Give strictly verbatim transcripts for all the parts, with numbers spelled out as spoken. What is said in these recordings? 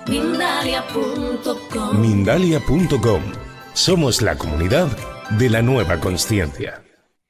Mindalia punto com. Mindalia punto com. Somos la comunidad de la nueva consciencia.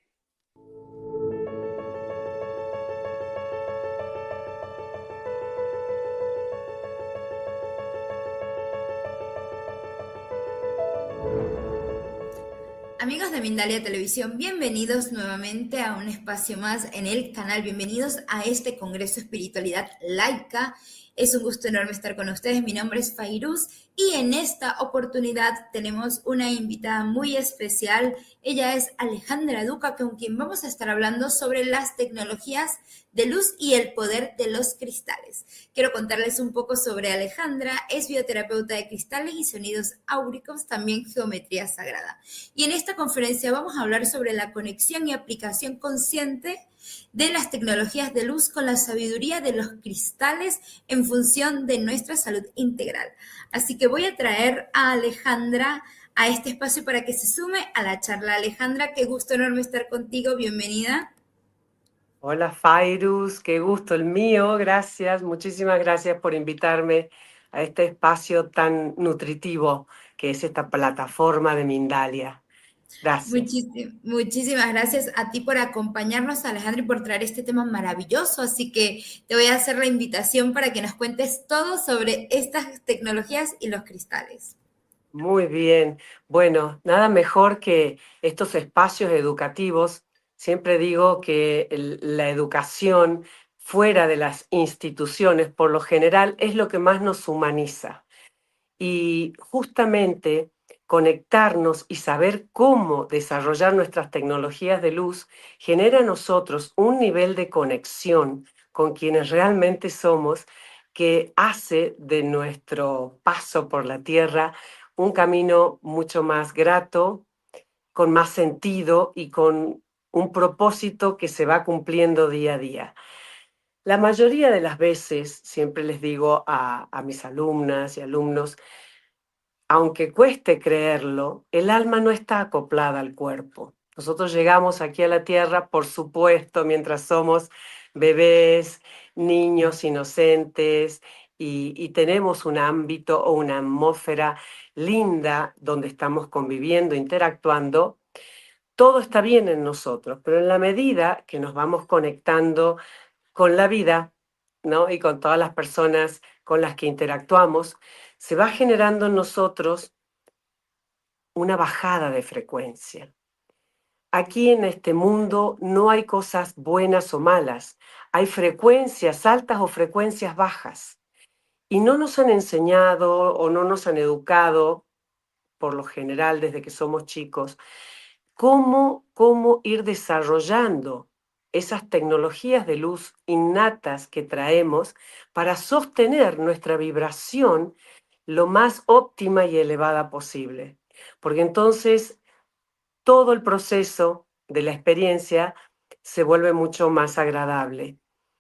Amigos de Mindalia Televisión, bienvenidos nuevamente a un espacio más en el canal. Bienvenidos a este Congreso Espiritualidad Laica. Es un gusto enorme estar con ustedes. Mi nombre es Fairuz y en esta oportunidad tenemos una invitada muy especial. Ella es Alejandra Duca, con quien vamos a estar hablando sobre las tecnologías de luz y el poder de los cristales. Quiero contarles un poco sobre Alejandra. Es bioterapeuta de cristales y sonidos áuricos, también geometría sagrada. Y en esta conferencia vamos a hablar sobre la conexión y aplicación consciente de las tecnologías de luz con la sabiduría de los cristales en función de nuestra salud integral. Así que voy a traer a Alejandra a este espacio para que se sume a la charla. Alejandra, qué gusto enorme estar contigo, bienvenida. Hola Fairuz, qué gusto el mío, gracias, muchísimas gracias por invitarme a este espacio tan nutritivo que es esta plataforma de Mindalia. Gracias. Muchísimas, muchísimas gracias a ti por acompañarnos, Alejandra, y por traer este tema maravilloso. Así que te voy a hacer la invitación para que nos cuentes todo sobre estas tecnologías y los cristales. Muy bien. Bueno, nada mejor que estos espacios educativos. Siempre digo que el- la educación fuera de las instituciones, por lo general, es lo que más nos humaniza. Y justamente conectarnos y saber cómo desarrollar nuestras tecnologías de luz genera a nosotros un nivel de conexión con quienes realmente somos que hace de nuestro paso por la tierra un camino mucho más grato, con más sentido y con un propósito que se va cumpliendo día a día. La mayoría de las veces, siempre les digo a, a mis alumnas y alumnos, aunque cueste creerlo, el alma no está acoplada al cuerpo. Nosotros llegamos aquí a la tierra, por supuesto, mientras somos bebés, niños inocentes y, y tenemos un ámbito o una atmósfera linda donde estamos conviviendo, interactuando. Todo está bien en nosotros, pero en la medida que nos vamos conectando con la vida, ¿no? Y con todas las personas con las que interactuamos, se va generando en nosotros una bajada de frecuencia. Aquí en este mundo no hay cosas buenas o malas, hay frecuencias altas o frecuencias bajas. Y no nos han enseñado o no nos han educado, por lo general desde que somos chicos, cómo, cómo ir desarrollando esas tecnologías de luz innatas que traemos para sostener nuestra vibración lo más óptima y elevada posible. Porque entonces todo el proceso de la experiencia se vuelve mucho más agradable.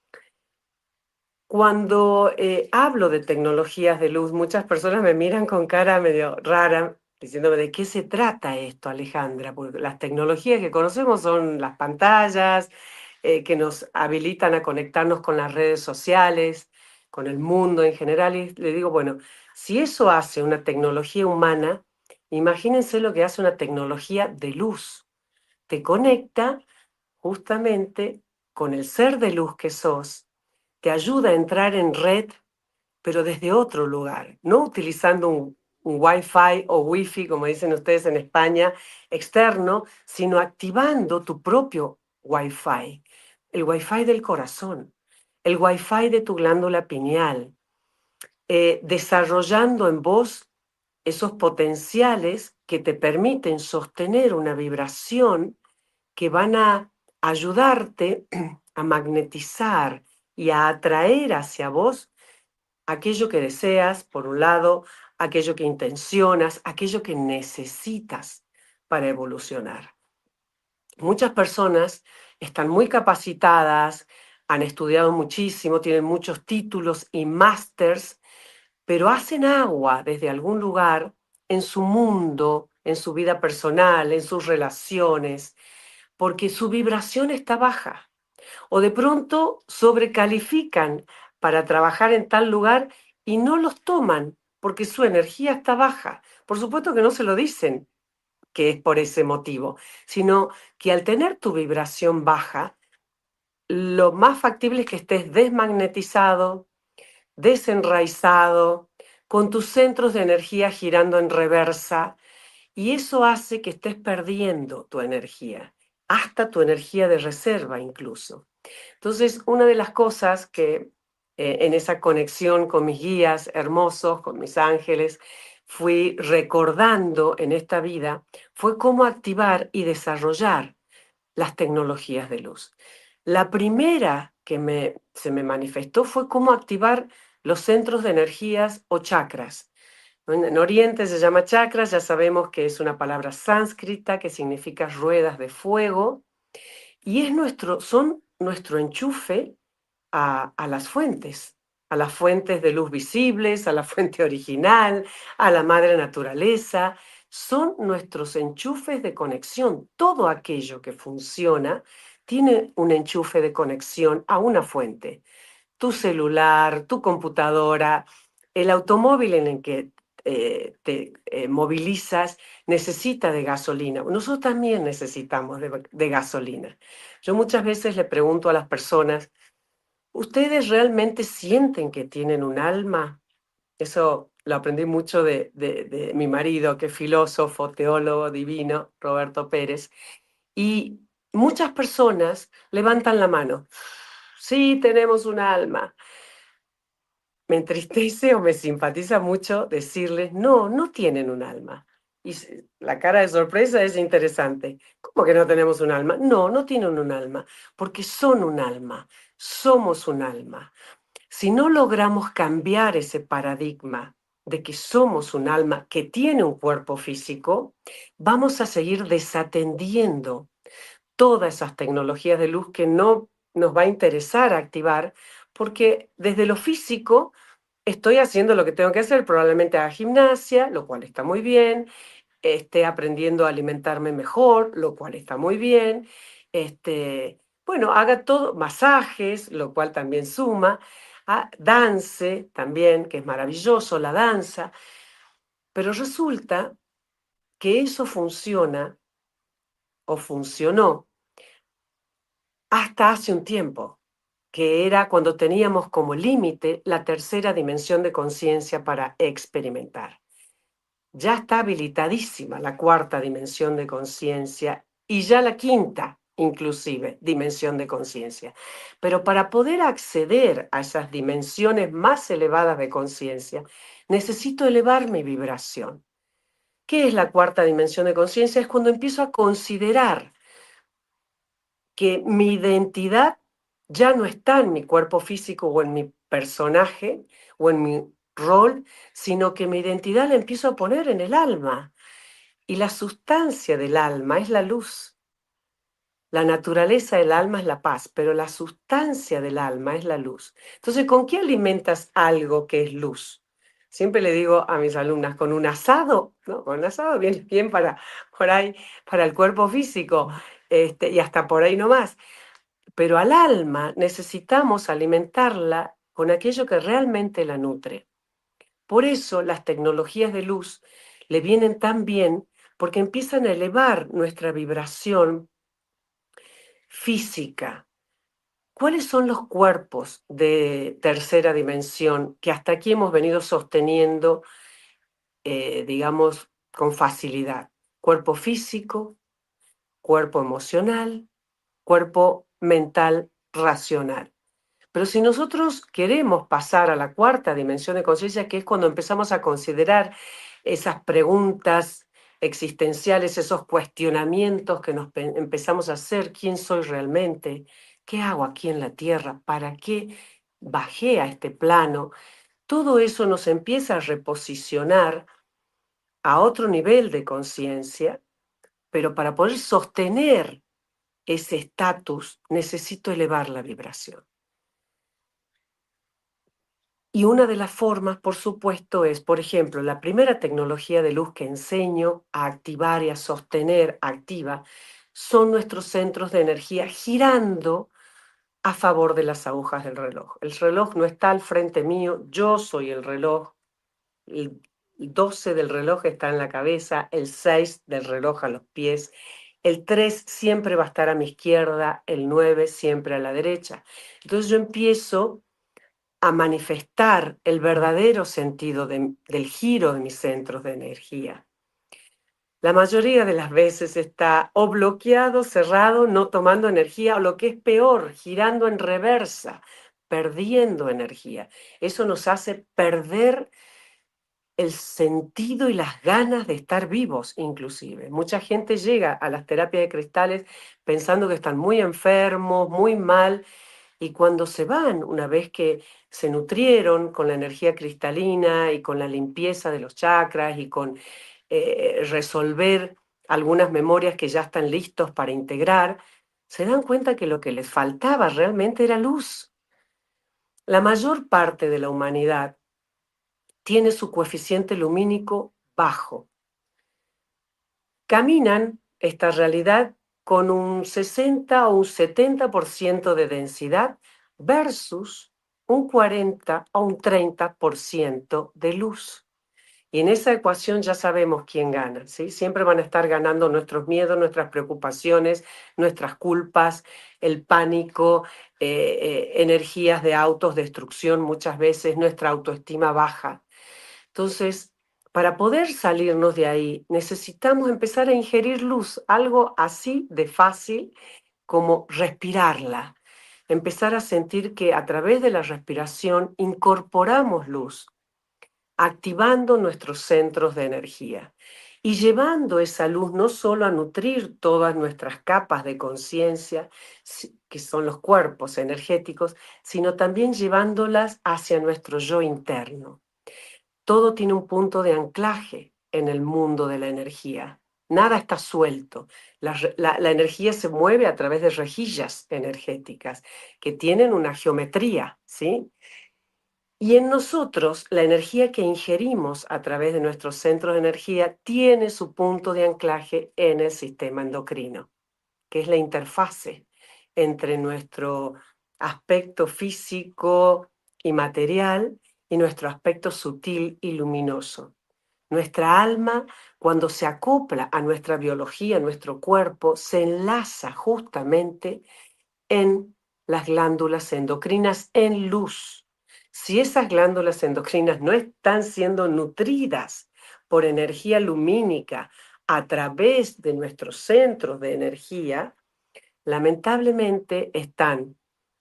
Cuando eh, hablo de tecnologías de luz, muchas personas me miran con cara medio rara, diciéndome de qué se trata esto, Alejandra, porque las tecnologías que conocemos son las pantallas, eh, que nos habilitan a conectarnos con las redes sociales, con el mundo en general, y le digo, bueno, si eso hace una tecnología humana, imagínense lo que hace una tecnología de luz. Te conecta justamente con el ser de luz que sos, te ayuda a entrar en red, pero desde otro lugar, no utilizando un, un Wi-Fi o Wi-Fi, como dicen ustedes en España, externo, sino activando tu propio Wi-Fi, el Wi-Fi del corazón, el Wi-Fi de tu glándula pineal, eh, desarrollando en vos esos potenciales que te permiten sostener una vibración que van a ayudarte a magnetizar y a atraer hacia vos aquello que deseas, por un lado, aquello que intencionas, aquello que necesitas para evolucionar. Muchas personas están muy capacitadas, han estudiado muchísimo, tienen muchos títulos y másters, pero hacen agua desde algún lugar en su mundo, en su vida personal, en sus relaciones, porque su vibración está baja. O de pronto sobrecalifican para trabajar en tal lugar y no los toman porque su energía está baja. Por supuesto que no se lo dicen que es por ese motivo, sino que al tener tu vibración baja, lo más factible es que estés desmagnetizado, desenraizado, con tus centros de energía girando en reversa, y eso hace que estés perdiendo tu energía, hasta tu energía de reserva incluso. Entonces, una de las cosas que eh, en esa conexión con mis guías hermosos, con mis ángeles, fui recordando en esta vida, fue cómo activar y desarrollar las tecnologías de luz. La primera que me, se me manifestó fue cómo activar los centros de energías o chakras. En, en Oriente se llama chakras, ya sabemos que es una palabra sánscrita que significa ruedas de fuego, y es nuestro, son nuestro enchufe a, a las fuentes, a las fuentes de luz visibles, a la fuente original, a la madre naturaleza. Son nuestros enchufes de conexión. Todo aquello que funciona tiene un enchufe de conexión a una fuente. Tu celular, tu computadora, el automóvil en el que eh, te eh, movilizas necesita de gasolina. Nosotros también necesitamos de, de gasolina. Yo muchas veces le pregunto a las personas, ¿ustedes realmente sienten que tienen un alma? Eso lo aprendí mucho de, de, de mi marido, que es filósofo, teólogo divino, Roberto Pérez. Y muchas personas levantan la mano. Sí, tenemos un alma. Me entristece o me simpatiza mucho decirles, no, no tienen un alma. Y la cara de sorpresa es interesante. ¿Cómo que no tenemos un alma? No, no tienen un alma, porque son un alma, somos un alma. Si no logramos cambiar ese paradigma de que somos un alma que tiene un cuerpo físico, vamos a seguir desatendiendo todas esas tecnologías de luz que no nos va a interesar activar, porque desde lo físico estoy haciendo lo que tengo que hacer, probablemente haga gimnasia, lo cual está muy bien, esté aprendiendo a alimentarme mejor, lo cual está muy bien, este, bueno, haga todo, masajes, lo cual también suma, ah, dance también, que es maravilloso la danza, pero resulta que eso funciona o funcionó hasta hace un tiempo, que era cuando teníamos como límite la tercera dimensión de conciencia para experimentar. Ya está habilitadísima la cuarta dimensión de conciencia y ya la quinta, inclusive, dimensión de conciencia. Pero para poder acceder a esas dimensiones más elevadas de conciencia, necesito elevar mi vibración. ¿Qué es la cuarta dimensión de conciencia? Es cuando empiezo a considerar que mi identidad ya no está en mi cuerpo físico o en mi personaje o en mi rol, sino que mi identidad la empiezo a poner en el alma. Y la sustancia del alma es la luz. La naturaleza del alma es la paz, pero la sustancia del alma es la luz. Entonces, ¿con qué alimentas algo que es luz? Siempre le digo a mis alumnas, con un asado, ¿no? Con un asado viene bien para, por ahí, para el cuerpo físico, este, y hasta por ahí nomás. Pero al alma necesitamos alimentarla con aquello que realmente la nutre. Por eso las tecnologías de luz le vienen tan bien, porque empiezan a elevar nuestra vibración física. ¿Cuáles son los cuerpos de tercera dimensión que hasta aquí hemos venido sosteniendo, eh, digamos, con facilidad? Cuerpo físico, cuerpo emocional, cuerpo mental racional. Pero si nosotros queremos pasar a la cuarta dimensión de conciencia, que es cuando empezamos a considerar esas preguntas existenciales, esos cuestionamientos que nos empezamos a hacer, ¿quién soy realmente? ¿Qué hago aquí en la Tierra? ¿Para qué bajé a este plano? Todo eso nos empieza a reposicionar a otro nivel de conciencia, pero para poder sostener ese estatus necesito elevar la vibración. Y una de las formas, por supuesto, es, por ejemplo, la primera tecnología de luz que enseño a activar y a sostener activa son nuestros centros de energía girando a favor de las agujas del reloj. El reloj no está al frente mío, yo soy el reloj. El doce del reloj está en la cabeza, el seis del reloj a los pies, el tres siempre va a estar a mi izquierda, el nueve siempre a la derecha. Entonces yo empiezo a manifestar el verdadero sentido de- del giro de mis centros de energía. La mayoría de las veces está o bloqueado, cerrado, no tomando energía, o lo que es peor, girando en reversa, perdiendo energía. Eso nos hace perder el sentido y las ganas de estar vivos, inclusive. Mucha gente llega a las terapias de cristales pensando que están muy enfermos, muy mal, y cuando se van, una vez que se nutrieron con la energía cristalina y con la limpieza de los chakras y con eh, resolver algunas memorias que ya están listos para integrar, se dan cuenta que lo que les faltaba realmente era luz. La mayor parte de la humanidad tiene su coeficiente lumínico bajo. Caminan esta realidad con un sesenta o un setenta por ciento de densidad versus un cuarenta o un treinta por ciento de luz. Y en esa ecuación ya sabemos quién gana, ¿sí? Siempre van a estar ganando nuestros miedos, nuestras preocupaciones, nuestras culpas, el pánico, eh, eh, energías de autodestrucción muchas veces, nuestra autoestima baja. Entonces, para poder salirnos de ahí, necesitamos empezar a ingerir luz, algo así de fácil como respirarla. Empezar a sentir que a través de la respiración incorporamos luz, activando nuestros centros de energía y llevando esa luz no solo a nutrir todas nuestras capas de conciencia, que son los cuerpos energéticos, sino también llevándolas hacia nuestro yo interno. Todo tiene un punto de anclaje en el mundo de la energía. Nada está suelto. La, la, la energía se mueve a través de rejillas energéticas que tienen una geometría, ¿sí? Y en nosotros, la energía que ingerimos a través de nuestros centros de energía tiene su punto de anclaje en el sistema endocrino, que es la interfase entre nuestro aspecto físico y material y nuestro aspecto sutil y luminoso. Nuestra alma, cuando se acopla a nuestra biología, a nuestro cuerpo, se enlaza justamente en las glándulas endocrinas en luz. Si esas glándulas endocrinas no están siendo nutridas por energía lumínica a través de nuestros centros de energía, lamentablemente están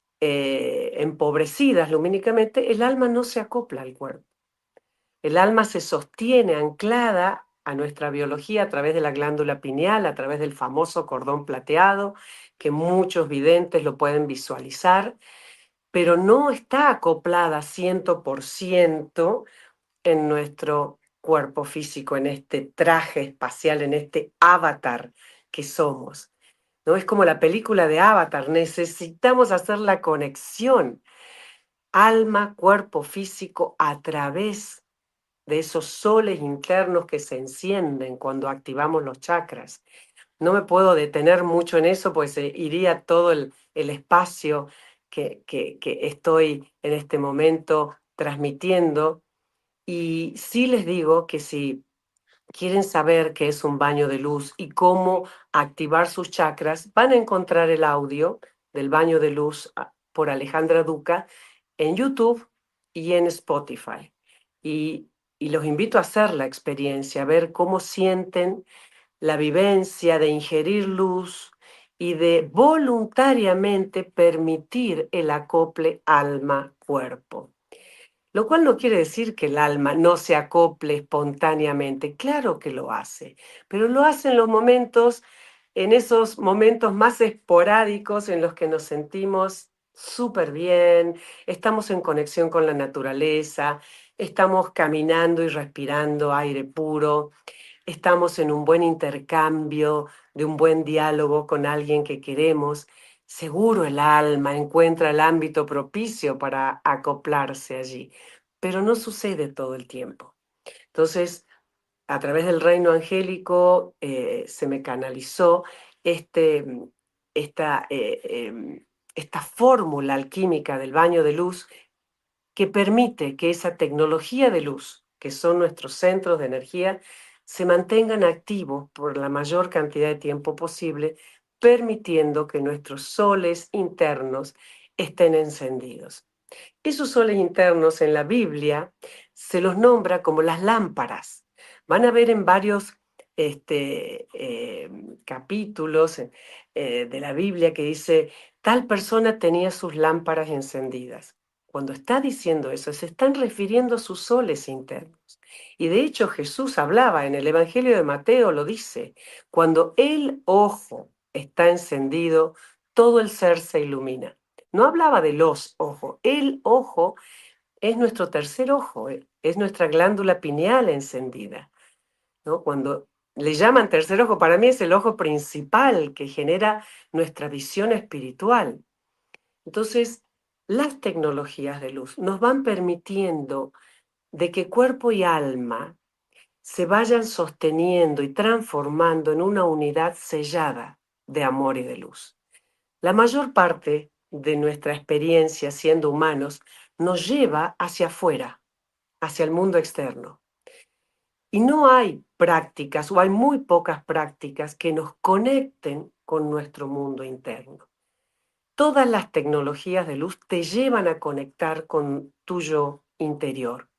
eh, empobrecidas lumínicamente, el alma no se acopla al cuerpo. El alma se sostiene anclada a nuestra biología a través de la glándula pineal, a través del famoso cordón plateado, que muchos videntes lo pueden visualizar, pero no está acoplada cien por ciento en nuestro cuerpo físico, en este traje espacial, en este avatar que somos. ¿No? Es como la película de Avatar, necesitamos hacer la conexión alma, cuerpo físico a través de esos soles internos que se encienden cuando activamos los chakras. No me puedo detener mucho en eso, pues se iría todo el, el espacio que, que, que estoy en este momento transmitiendo. Y sí les digo que si quieren saber qué es un baño de luz y cómo activar sus chakras, van a encontrar el audio del baño de luz por Alejandra Duca en YouTube y en Spotify. Y, y los invito a hacer la experiencia, a ver cómo sienten la vivencia de ingerir luz y de voluntariamente permitir el acople alma-cuerpo. Lo cual no quiere decir que el alma no se acople espontáneamente, claro que lo hace, pero lo hace en los momentos, en esos momentos más esporádicos en los que nos sentimos súper bien, estamos en conexión con la naturaleza, estamos caminando y respirando aire puro, estamos en un buen intercambio, de un buen diálogo con alguien que queremos. Seguro el alma encuentra el ámbito propicio para acoplarse allí, pero no sucede todo el tiempo. Entonces, a través del reino angélico eh, se me canalizó este, esta, eh, eh, esta fórmula alquímica del baño de luz que permite que esa tecnología de luz, que son nuestros centros de energía, se mantengan activos por la mayor cantidad de tiempo posible, permitiendo que nuestros soles internos estén encendidos. Esos soles internos en la Biblia se los nombra como las lámparas. Van a ver en varios este, eh, capítulos eh, de la Biblia que dice, tal persona tenía sus lámparas encendidas. Cuando está diciendo eso, se están refiriendo a sus soles internos. Y de hecho Jesús hablaba en el Evangelio de Mateo, lo dice, cuando el ojo está encendido, todo el ser se ilumina. No hablaba de los ojos, el ojo es nuestro tercer ojo, es nuestra glándula pineal encendida, ¿no? Cuando le llaman tercer ojo, para mí es el ojo principal que genera nuestra visión espiritual. Entonces, las tecnologías de luz nos van permitiendo de que cuerpo y alma se vayan sosteniendo y transformando en una unidad sellada de amor y de luz. La mayor parte de nuestra experiencia siendo humanos nos lleva hacia afuera, hacia el mundo externo. Y no hay prácticas, o hay muy pocas prácticas que nos conecten con nuestro mundo interno. Todas las tecnologías de luz te llevan a conectar con tu yo interior.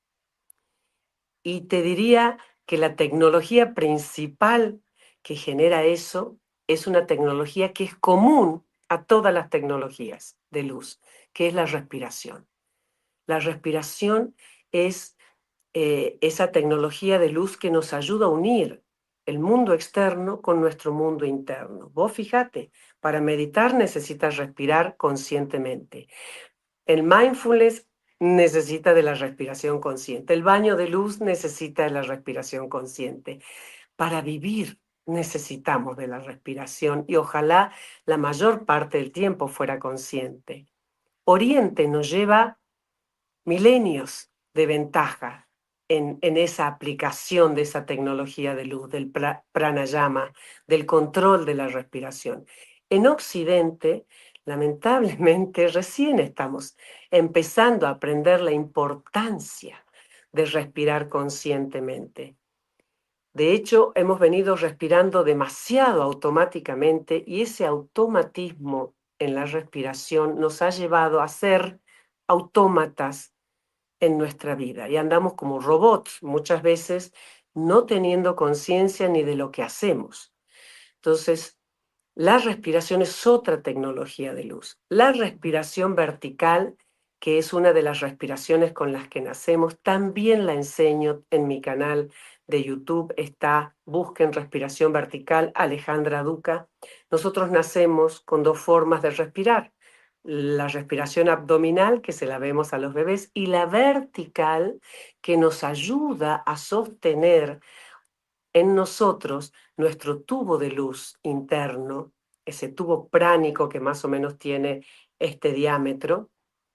Y te diría que la tecnología principal que genera eso es una tecnología que es común a todas las tecnologías de luz, que es la respiración. La respiración es eh, esa tecnología de luz que nos ayuda a unir el mundo externo con nuestro mundo interno. Vos fíjate, para meditar necesitas respirar conscientemente. El mindfulness necesita de la respiración consciente. El baño de luz necesita de la respiración consciente. Para vivir necesitamos de la respiración y ojalá la mayor parte del tiempo fuera consciente. Oriente nos lleva milenios de ventaja en, en esa aplicación de esa tecnología de luz, del pra, pranayama, del control de la respiración. En Occidente, lamentablemente, recién estamos empezando a aprender la importancia de respirar conscientemente. De hecho, hemos venido respirando demasiado automáticamente y ese automatismo en la respiración nos ha llevado a ser autómatas en nuestra vida y andamos como robots muchas veces no teniendo conciencia ni de lo que hacemos. Entonces, la respiración es otra tecnología de luz. La respiración vertical, que es una de las respiraciones con las que nacemos, también la enseño en mi canal de YouTube. Está, busquen respiración vertical, Alejandra Duca. Nosotros nacemos con dos formas de respirar. La respiración abdominal, que se la vemos a los bebés, y la vertical, que nos ayuda a sostener en nosotros nuestro tubo de luz interno, ese tubo pránico que más o menos tiene este diámetro,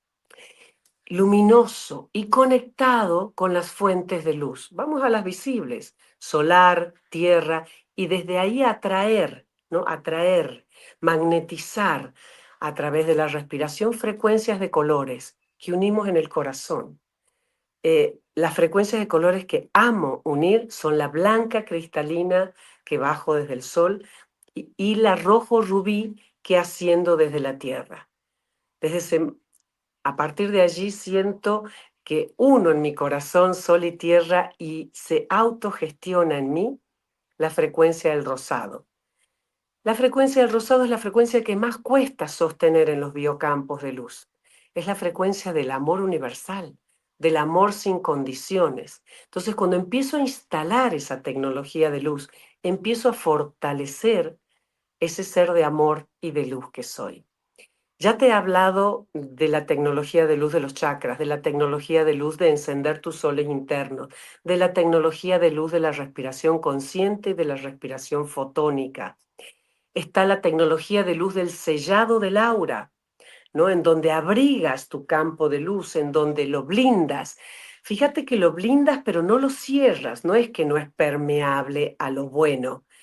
luminoso y conectado con las fuentes de luz. Vamos a las visibles, solar, tierra, y desde ahí atraer, ¿no? Atraer, magnetizar a través de la respiración frecuencias de colores que unimos en el corazón. Eh, las frecuencias de colores que amo unir son la blanca cristalina que bajo desde el sol y, y la rojo rubí que asciendo desde la tierra. Desde ese, a partir de allí siento que uno en mi corazón sol y tierra y se autogestiona en mí la frecuencia del rosado. La frecuencia del rosado es la frecuencia que más cuesta sostener en los biocampos de luz. Es la frecuencia del amor universal, del amor sin condiciones. Entonces, cuando empiezo a instalar esa tecnología de luz, empiezo a fortalecer ese ser de amor y de luz que soy. Ya te he hablado de la tecnología de luz de los chakras, de la tecnología de luz de encender tus soles internos, de la tecnología de luz de la respiración consciente y de la respiración fotónica. Está la tecnología de luz del sellado del aura, ¿no? En donde abrigas tu campo de luz, en donde lo blindas. Fíjate que lo blindas, pero no lo cierras. No es que no es permeable a lo bueno.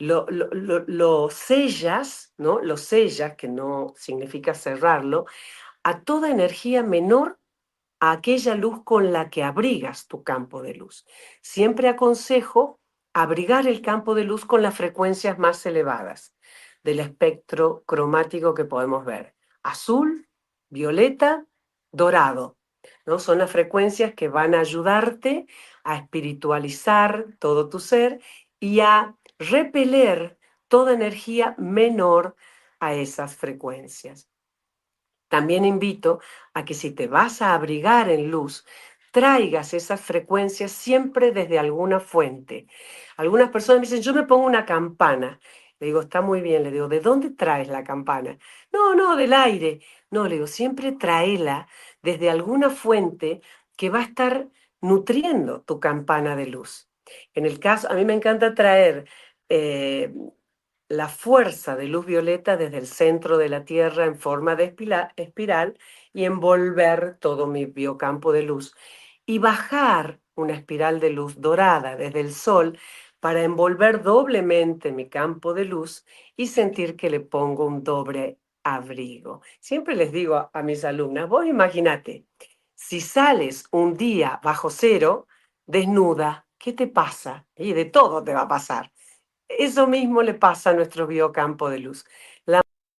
lo, lo, lo, lo sellas, ¿no? Lo sellas, que no significa cerrarlo, a toda energía menor a aquella luz con la que abrigas tu campo de luz. Siempre aconsejo abrigar el campo de luz con las frecuencias más elevadas del espectro cromático que podemos ver. Azul, violeta, dorado, ¿no? Son las frecuencias que van a ayudarte a espiritualizar todo tu ser y a repeler toda energía menor a esas frecuencias. También invito a que si te vas a abrigar en luz, traigas esas frecuencias siempre desde alguna fuente. Algunas personas me dicen, yo me pongo una campana. Le digo, está muy bien. Le digo, ¿de dónde traes la campana? No, no, del aire. No, le digo, siempre tráela desde alguna fuente que va a estar nutriendo tu campana de luz. En el caso, a mí me encanta traer eh, la fuerza de luz violeta desde el centro de la Tierra en forma de espiral y envolver todo mi biocampo de luz y bajar una espiral de luz dorada desde el Sol para envolver doblemente mi campo de luz y sentir que le pongo un doble abrigo. Siempre les digo a, a mis alumnas, vos imagínate, si sales un día bajo cero, desnuda, ¿qué te pasa? Y de todo te va a pasar. Eso mismo le pasa a nuestro biocampo de luz. La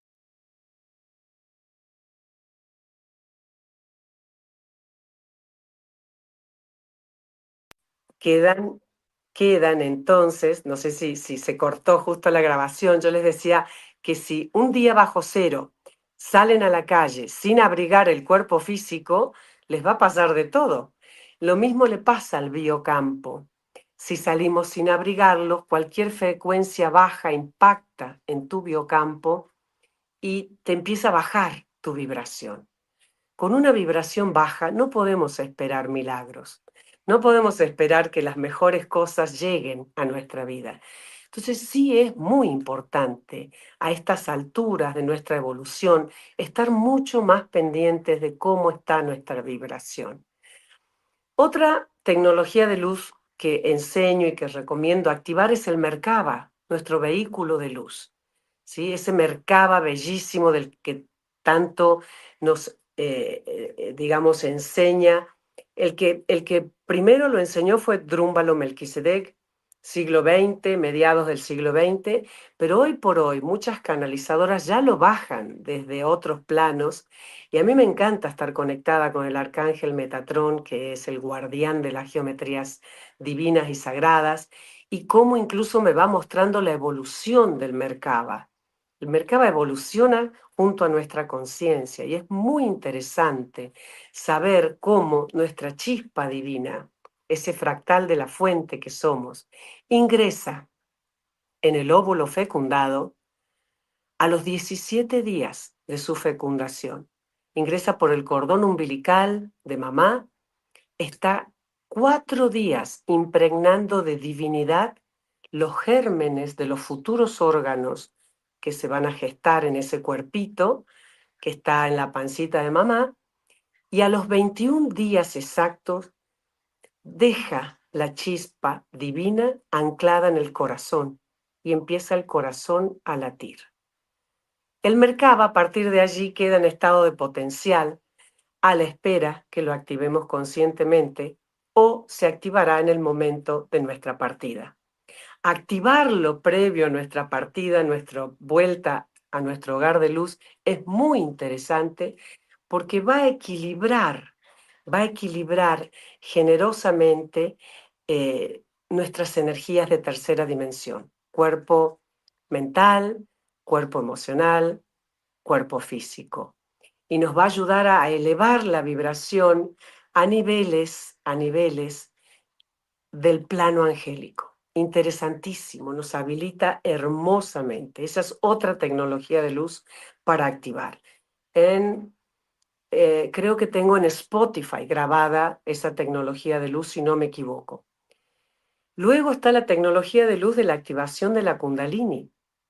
quedan, quedan entonces, no sé si, si se cortó justo la grabación, yo les decía que si un día bajo cero salen a la calle sin abrigar el cuerpo físico, les va a pasar de todo. Lo mismo le pasa al biocampo. Si salimos sin abrigarlo, cualquier frecuencia baja impacta en tu biocampo y te empieza a bajar tu vibración. Con una vibración baja no podemos esperar milagros, no podemos esperar que las mejores cosas lleguen a nuestra vida. Entonces sí es muy importante a estas alturas de nuestra evolución estar mucho más pendientes de cómo está nuestra vibración. Otra tecnología de luz que enseño y que recomiendo activar es el Merkaba, nuestro vehículo de luz. ¿Sí? Ese Merkaba bellísimo del que tanto nos, eh, eh, digamos, enseña. El que, el que primero lo enseñó fue Drúmbalo Melquisedec, siglo veinte, mediados del siglo veinte, pero hoy por hoy muchas canalizadoras ya lo bajan desde otros planos y a mí me encanta estar conectada con el arcángel Metatrón, que es el guardián de las geometrías divinas y sagradas, y cómo incluso me va mostrando la evolución del Merkaba. El Merkaba evoluciona junto a nuestra conciencia y es muy interesante saber cómo nuestra chispa divina, ese fractal de la fuente que somos, ingresa en el óvulo fecundado a los diecisiete días de su fecundación. Ingresa por el cordón umbilical de mamá, está cuatro días impregnando de divinidad los gérmenes de los futuros órganos que se van a gestar en ese cuerpito que está en la pancita de mamá, y a los veintiún días exactos deja la chispa divina anclada en el corazón y empieza el corazón a latir. El Merkaba a partir de allí queda en estado de potencial a la espera que lo activemos conscientemente o se activará en el momento de nuestra partida. Activarlo previo a nuestra partida, nuestra vuelta a nuestro hogar de luz, es muy interesante porque va a equilibrar, va a equilibrar generosamente eh, nuestras energías de tercera dimensión, cuerpo mental, cuerpo emocional, cuerpo físico. Y nos va a ayudar a elevar la vibración a niveles, a niveles del plano angélico. Interesantísimo, nos habilita hermosamente. Esa es otra tecnología de luz para activar. En, eh, creo que tengo en Spotify grabada esa tecnología de luz, si no me equivoco. Luego está la tecnología de luz de la activación de la Kundalini.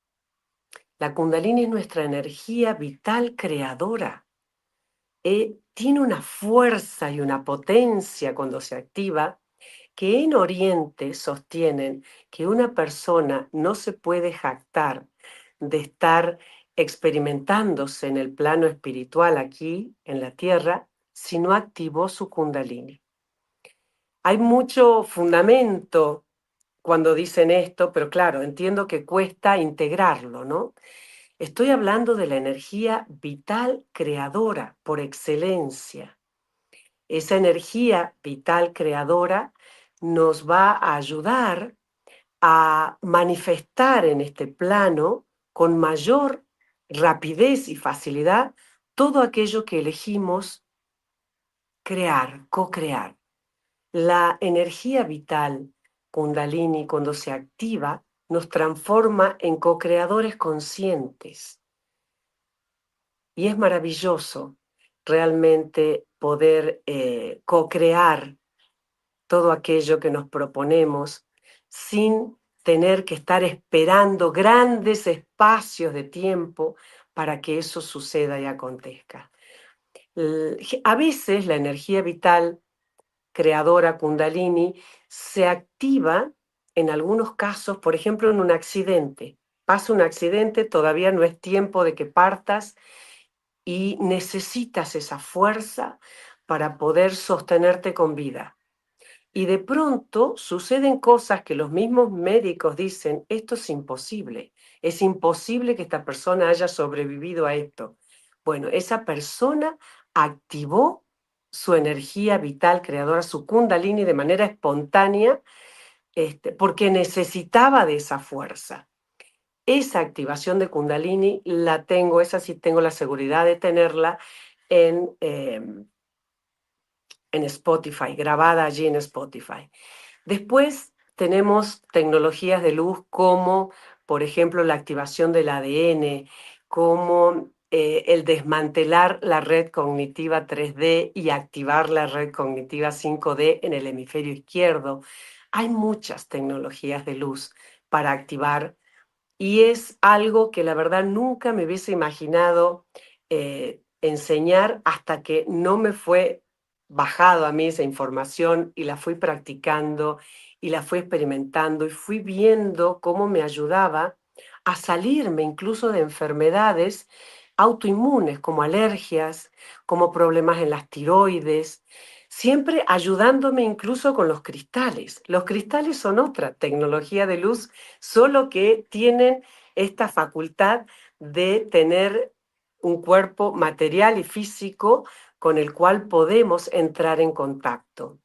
La Kundalini es nuestra energía vital creadora. Eh, tiene una fuerza y una potencia cuando se activa que en Oriente sostienen que una persona no se puede jactar de estar experimentándose en el plano espiritual aquí, en la Tierra, si no activó su Kundalini. Hay mucho fundamento cuando dicen esto, pero claro, entiendo que cuesta integrarlo, ¿no? Estoy hablando de la energía vital creadora por excelencia. Esa energía vital creadora nos va a ayudar a manifestar en este plano con mayor rapidez y facilidad todo aquello que elegimos crear, co-crear. La energía vital Kundalini, cuando se activa, nos transforma en co-creadores conscientes. Y es maravilloso realmente poder eh, co-crear todo aquello que nos proponemos sin tener que estar esperando grandes espacios de tiempo para que eso suceda y acontezca. A veces la energía vital creadora Kundalini se activa en algunos casos, por ejemplo, en un accidente. Pasa un accidente, todavía no es tiempo de que partas y necesitas esa fuerza para poder sostenerte con vida. Y de pronto suceden cosas que los mismos médicos dicen, esto es imposible, es imposible que esta persona haya sobrevivido a esto. Bueno, esa persona activó su energía vital creadora, su Kundalini de manera espontánea, este, porque necesitaba de esa fuerza. Esa activación de Kundalini la tengo, esa sí tengo la seguridad de tenerla en, eh, en Spotify, grabada allí en Spotify. Después tenemos tecnologías de luz como, por ejemplo, la activación del A D N, como eh, el desmantelar la red cognitiva tres D y activar la red cognitiva cinco D en el hemisferio izquierdo. Hay muchas tecnologías de luz para activar y es algo que la verdad nunca me hubiese imaginado eh, enseñar hasta que no me fue bajado a mí esa información y la fui practicando y la fui experimentando y fui viendo cómo me ayudaba a salirme incluso de enfermedades autoinmunes como alergias, como problemas en las tiroides, siempre ayudándome incluso con los cristales. Los cristales son otra tecnología de luz, solo que tienen esta facultad de tener un cuerpo material y físico con el cual podemos entrar en contacto.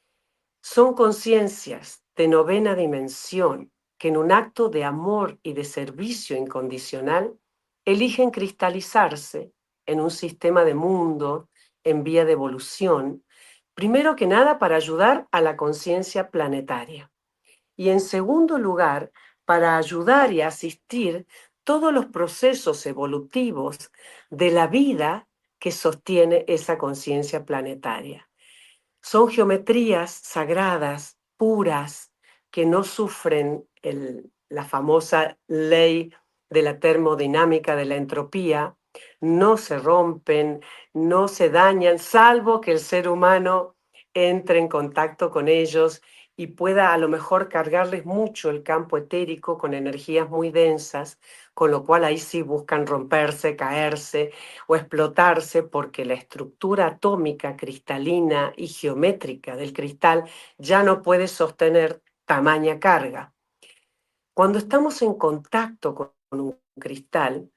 Son conciencias de novena dimensión que en un acto de amor y de servicio incondicional eligen cristalizarse en un sistema de mundo en vía de evolución, primero que nada para ayudar a la conciencia planetaria y en segundo lugar para ayudar y asistir todos los procesos evolutivos de la vida que sostiene esa conciencia planetaria. Son geometrías sagradas, puras, que no sufren el, la famosa ley de la termodinámica de la entropía, no se rompen, no se dañan, salvo que el ser humano entre en contacto con ellos y pueda a lo mejor cargarles mucho el campo etérico con energías muy densas, con lo cual ahí sí buscan romperse, caerse o explotarse porque la estructura atómica, cristalina y geométrica del cristal ya no puede sostener tamaña carga. Cuando estamos en contacto con un cristal,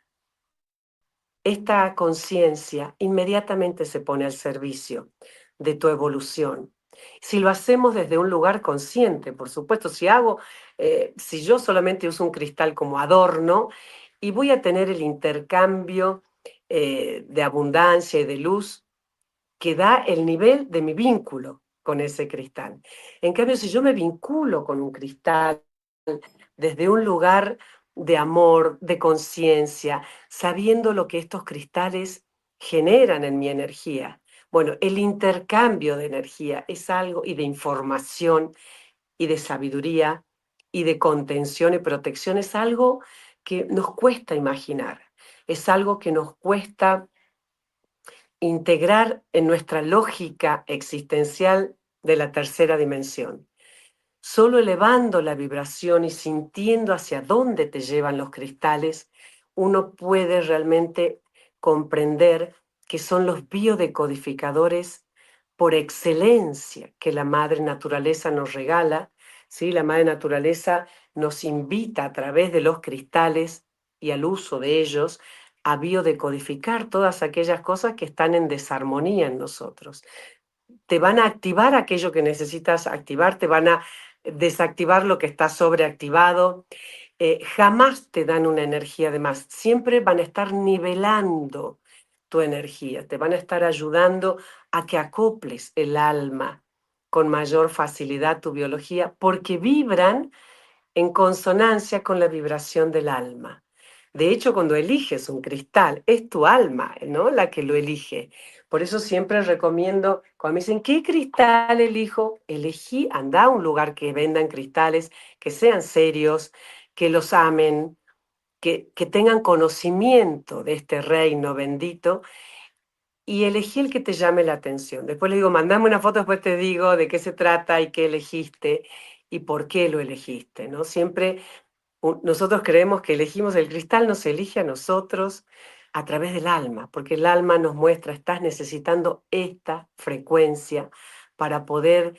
esta conciencia inmediatamente se pone al servicio de tu evolución. Si lo hacemos desde un lugar consciente, por supuesto, si hago, eh, si yo solamente uso un cristal como adorno y voy a tener el intercambio eh, de abundancia y de luz que da el nivel de mi vínculo con ese cristal. En cambio, si yo me vinculo con un cristal desde un lugar de amor, de conciencia, sabiendo lo que estos cristales generan en mi energía. Bueno, el intercambio de energía es algo, y de información, y de sabiduría, y de contención y protección, es algo que nos cuesta imaginar, es algo que nos cuesta integrar en nuestra lógica existencial de la tercera dimensión. Solo elevando la vibración y sintiendo hacia dónde te llevan los cristales, uno puede realmente comprender que son los biodecodificadores por excelencia que la madre naturaleza nos regala. ¿Sí? La madre naturaleza nos invita a través de los cristales y al uso de ellos a biodecodificar todas aquellas cosas que están en desarmonía en nosotros. Te van a activar aquello que necesitas activar, te van a desactivar lo que está sobreactivado. Eh, jamás te dan una energía de más, siempre van a estar nivelando tu energía, te van a estar ayudando a que acoples el alma con mayor facilidad tu biología, porque vibran en consonancia con la vibración del alma. De hecho, cuando eliges un cristal, es tu alma, ¿no?, la que lo elige. Por eso siempre recomiendo, cuando me dicen, ¿qué cristal elijo? Elegí, anda a un lugar que vendan cristales, que sean serios, que los amen, que, que tengan conocimiento de este reino bendito, y elegí el que te llame la atención. Después le digo, mandame una foto, después te digo de qué se trata y qué elegiste y por qué lo elegiste, ¿no? Siempre nosotros creemos que elegimos el cristal, nos elige a nosotros a través del alma, porque el alma nos muestra, estás necesitando esta frecuencia para poder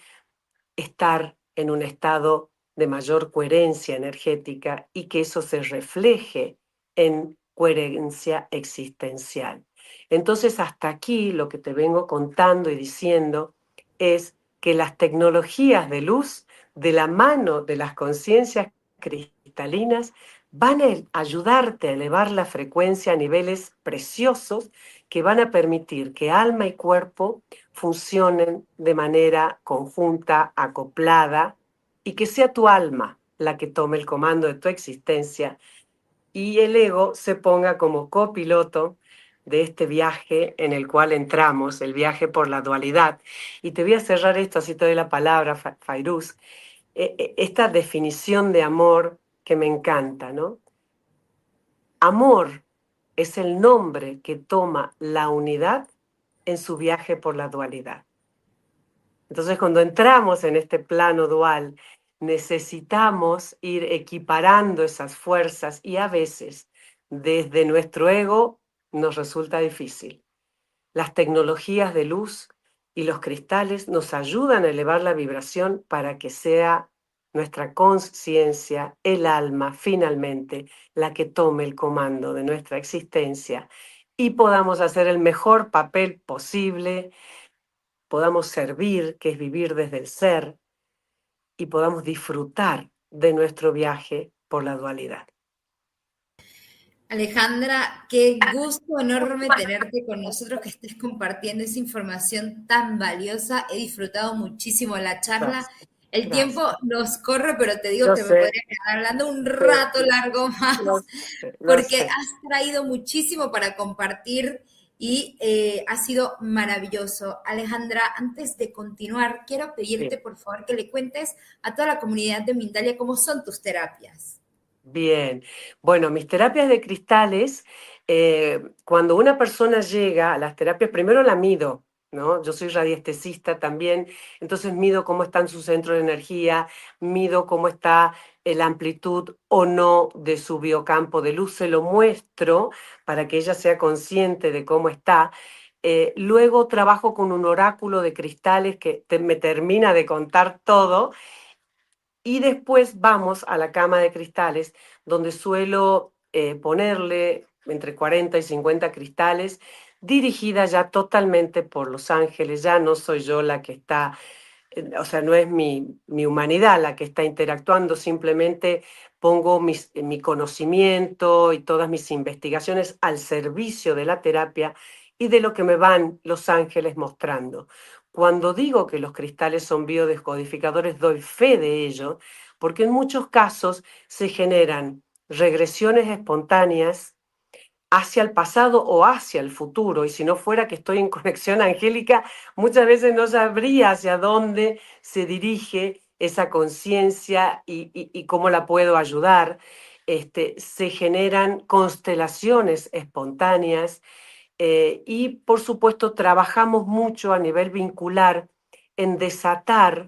estar en un estado de mayor coherencia energética y que eso se refleje en coherencia existencial. Entonces, hasta aquí lo que te vengo contando y diciendo es que las tecnologías de luz, de la mano de las conciencias cristalinas, van a ayudarte a elevar la frecuencia a niveles preciosos que van a permitir que alma y cuerpo funcionen de manera conjunta, acoplada, y que sea tu alma la que tome el comando de tu existencia y el ego se ponga como copiloto de este viaje en el cual entramos, el viaje por la dualidad. Y te voy a cerrar esto, así te doy la palabra, Fairuz, esta definición de amor que me encanta, ¿no? Amor es el nombre que toma la unidad en su viaje por la dualidad. Entonces, cuando entramos en este plano dual, necesitamos ir equiparando esas fuerzas y a veces desde nuestro ego nos resulta difícil. Las tecnologías de luz y los cristales nos ayudan a elevar la vibración para que sea nuestra conciencia, el alma, finalmente, la que tome el comando de nuestra existencia y podamos hacer el mejor papel posible, podamos servir, que es vivir desde el ser, y podamos disfrutar de nuestro viaje por la dualidad. Alejandra, qué gusto enorme tenerte con nosotros, que estés compartiendo esa información tan valiosa. He disfrutado muchísimo la charla. Gracias. El Gracias. tiempo nos corre, pero te digo Yo que sé. me podría quedar hablando un rato sí. largo más, Lo sé. Lo porque sé. has traído muchísimo para compartir y eh, ha sido maravilloso. Alejandra, antes de continuar, quiero pedirte, sí. por favor, que le cuentes a toda la comunidad de Mindalia cómo son tus terapias. Bien, bueno, mis terapias de cristales, eh, cuando una persona llega a las terapias, primero la mido, ¿no? Yo soy radiestesista también, entonces mido cómo están sus centros de energía, mido cómo está la amplitud o no de su biocampo de luz, se lo muestro para que ella sea consciente de cómo está. Eh, luego trabajo con un oráculo de cristales que te, me termina de contar todo. Y después vamos a la cama de cristales, donde suelo eh, ponerle entre cuarenta y cincuenta cristales, dirigida ya totalmente por los ángeles. Ya no soy yo la que está, eh, o sea, no es mi, mi humanidad la que está interactuando, simplemente pongo mis, mi conocimiento y todas mis investigaciones al servicio de la terapia y de lo que me van los ángeles mostrando. Cuando digo que los cristales son biodescodificadores, doy fe de ello, porque en muchos casos se generan regresiones espontáneas hacia el pasado o hacia el futuro, y si no fuera que estoy en conexión angélica, muchas veces no sabría hacia dónde se dirige esa conciencia y, y, y cómo la puedo ayudar. Este, se generan constelaciones espontáneas. Eh, y, por supuesto, trabajamos mucho a nivel vincular en desatar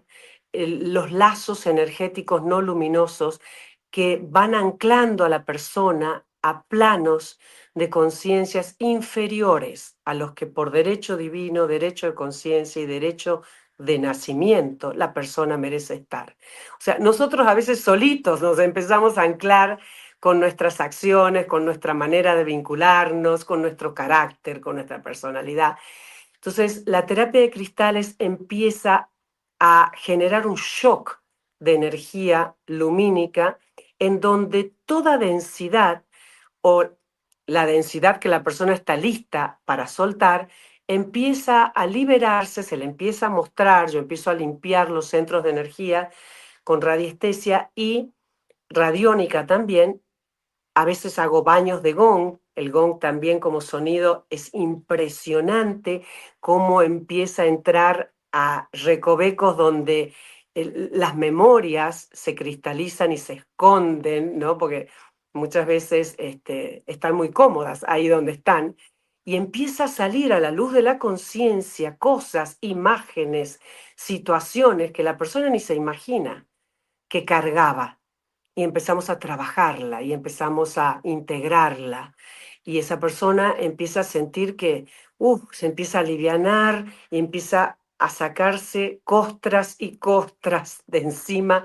el, los lazos energéticos no luminosos que van anclando a la persona a planos de conciencias inferiores a los que por derecho divino, derecho de conciencia y derecho de nacimiento la persona merece estar. O sea, nosotros a veces solitos nos empezamos a anclar con nuestras acciones, con nuestra manera de vincularnos, con nuestro carácter, con nuestra personalidad. Entonces, la terapia de cristales empieza a generar un shock de energía lumínica en donde toda densidad o la densidad que la persona está lista para soltar empieza a liberarse, se le empieza a mostrar, yo empiezo a limpiar los centros de energía con radiestesia y radiónica también. A veces hago baños de gong. El gong también como sonido es impresionante cómo empieza a entrar a recovecos donde el, las memorias se cristalizan y se esconden, ¿no? Porque muchas veces este, están muy cómodas ahí donde están, y empieza a salir a la luz de la conciencia cosas, imágenes, situaciones que la persona ni se imagina que cargaba. Y empezamos a trabajarla y empezamos a integrarla. Y esa persona empieza a sentir que uf, se empieza a alivianar y empieza a sacarse costras y costras de encima,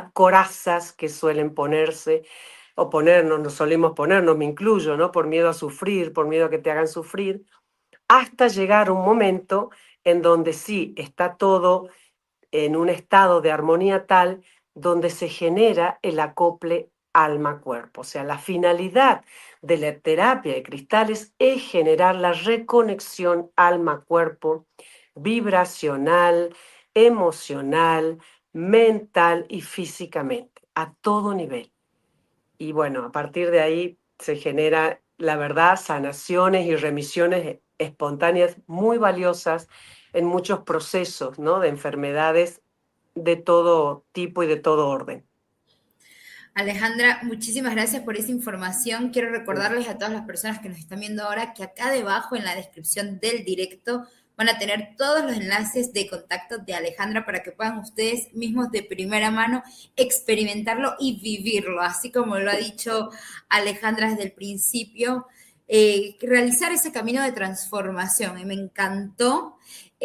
corazas que suelen ponerse o ponernos, nos solemos ponernos, me incluyo, ¿no? Por miedo a sufrir, por miedo a que te hagan sufrir, hasta llegar a un momento en donde sí está todo en un estado de armonía tal donde se genera el acople alma-cuerpo. O sea, la finalidad de la terapia de cristales es generar la reconexión alma-cuerpo vibracional, emocional, mental y físicamente, a todo nivel. Y bueno, a partir de ahí se genera, la verdad, sanaciones y remisiones espontáneas muy valiosas en muchos procesos, ¿no? De enfermedades de todo tipo y de todo orden. Alejandra, muchísimas gracias por esa información. Quiero recordarles a todas las personas que nos están viendo ahora que acá debajo en la descripción del directo van a tener todos los enlaces de contacto de Alejandra para que puedan ustedes mismos de primera mano experimentarlo y vivirlo, así como lo ha dicho Alejandra desde el principio, eh, realizar ese camino de transformación. Y me encantó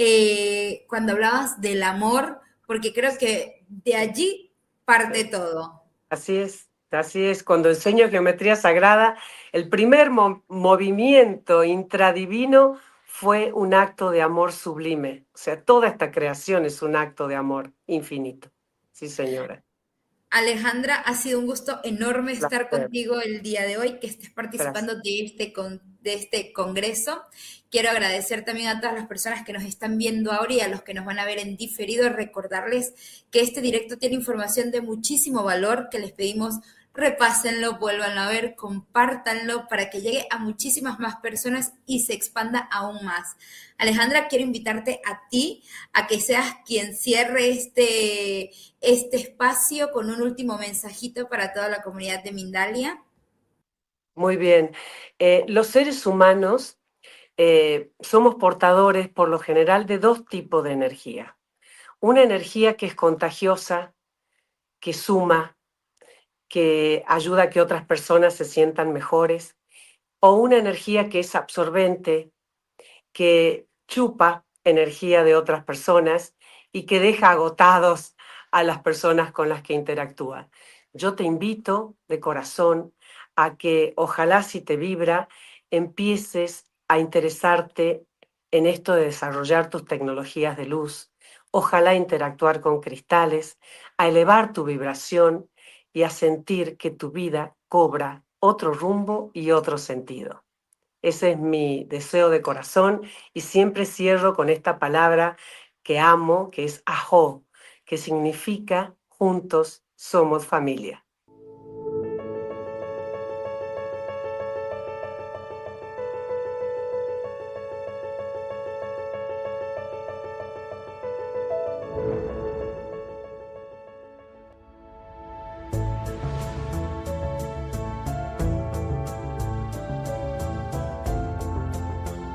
eh, cuando hablabas del amor, porque creo que de allí parte todo. Así es, así es. Cuando enseño geometría sagrada, el primer mo- movimiento intradivino fue un acto de amor sublime. O sea, toda esta creación es un acto de amor infinito. Sí, señora. Alejandra, ha sido un gusto enorme estar Placer. contigo el día de hoy, que estés Gracias. participando de este, con, de este congreso. Quiero agradecer también a todas las personas que nos están viendo ahora y a los que nos van a ver en diferido, recordarles que este directo tiene información de muchísimo valor, que les pedimos repásenlo, vuélvanlo a ver, compártanlo para que llegue a muchísimas más personas y se expanda aún más. Alejandra, quiero invitarte a ti a que seas quien cierre este, este espacio con un último mensajito para toda la comunidad de Mindalia. Muy bien. Eh, los seres humanos eh, somos portadores por lo general de dos tipos de energía. Una energía que es contagiosa, que suma, que ayuda a que otras personas se sientan mejores, o una energía que es absorbente, que chupa energía de otras personas y que deja agotados a las personas con las que interactúa. Yo te invito de corazón a que ojalá si te vibra, empieces a interesarte en esto de desarrollar tus tecnologías de luz, ojalá interactuar con cristales, a elevar tu vibración y a sentir que tu vida cobra otro rumbo y otro sentido. Ese es mi deseo de corazón y siempre cierro con esta palabra que amo, que es ajo, que significa juntos somos familia.